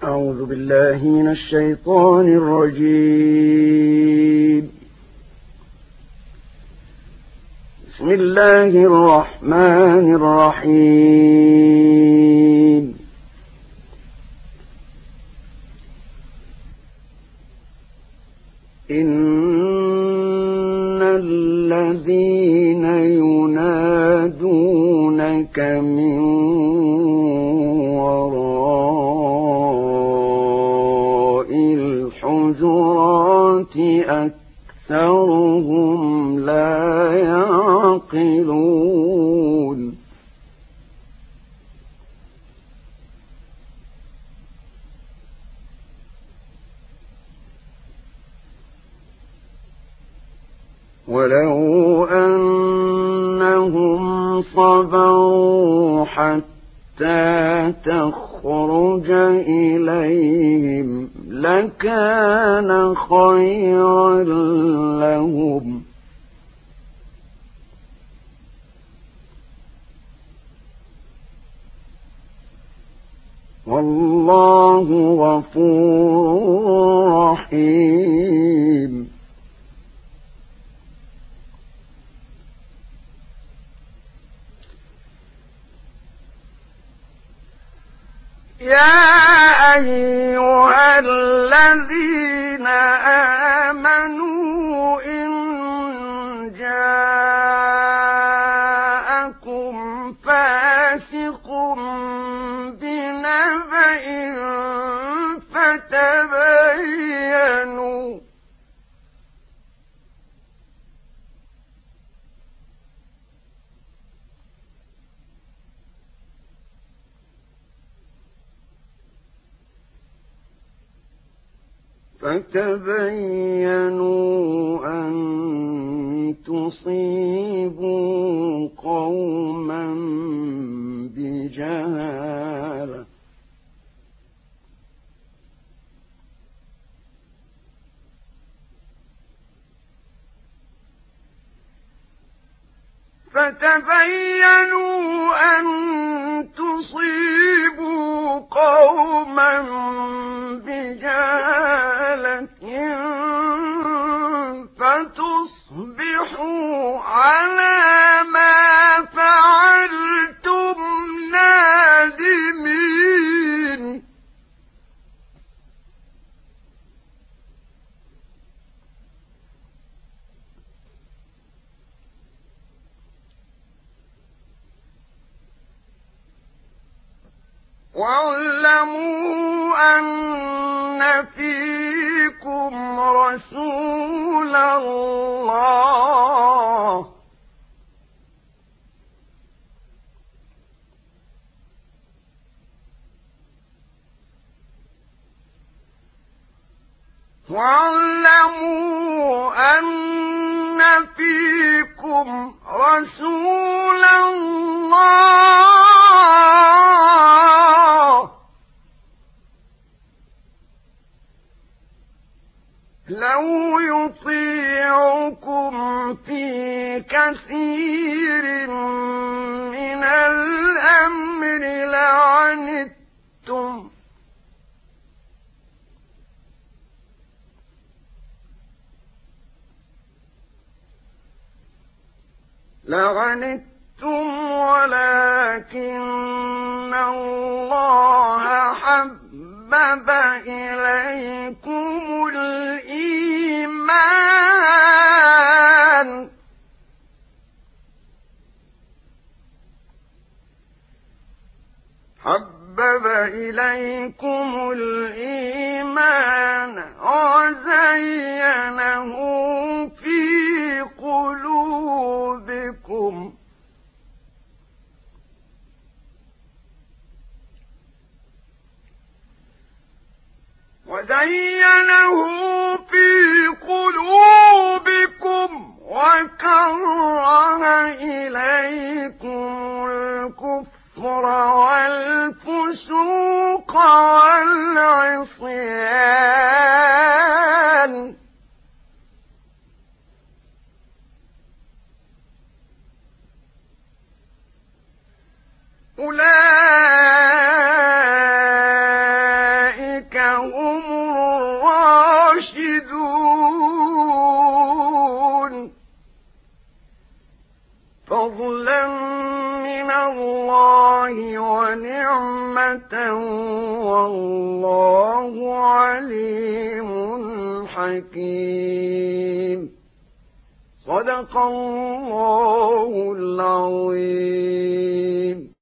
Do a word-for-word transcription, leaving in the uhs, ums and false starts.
أعوذ بالله من الشيطان الرجيم. بسم الله الرحمن الرحيم. إن الذين ينادونك من وراء الحجرات أكثرهم لا يعقلون. ولو أنهم صبروا حتى تخرج إليهم لكان خيرا لهم، والله غفور رحيم. يا أيها الذين آمنوا إن جاءكم فاسق بنبأ فتبينوا فتبينوا أن تصيبوا قوما بجهالة فتبينوا أن تصيبوا قوما بجهالة فتصبحوا على ما فعلتم نادمين. واعلموا أن فيكم رسول الله واعلموا أن فيكم رسول الله لو يطيعكم في كثير من الأمر لعنتم لعنتم ولكن الله حبب إليكم الإيمان حبب إليكم الإيمان وزينه في قلوبكم وزينه في قلوبكم وكره إليكم الكفر والفسوق والعصيان أولئك هم الراشدون فضلا من الله ونعمة والله عليم حكيم صدق الله العظيم.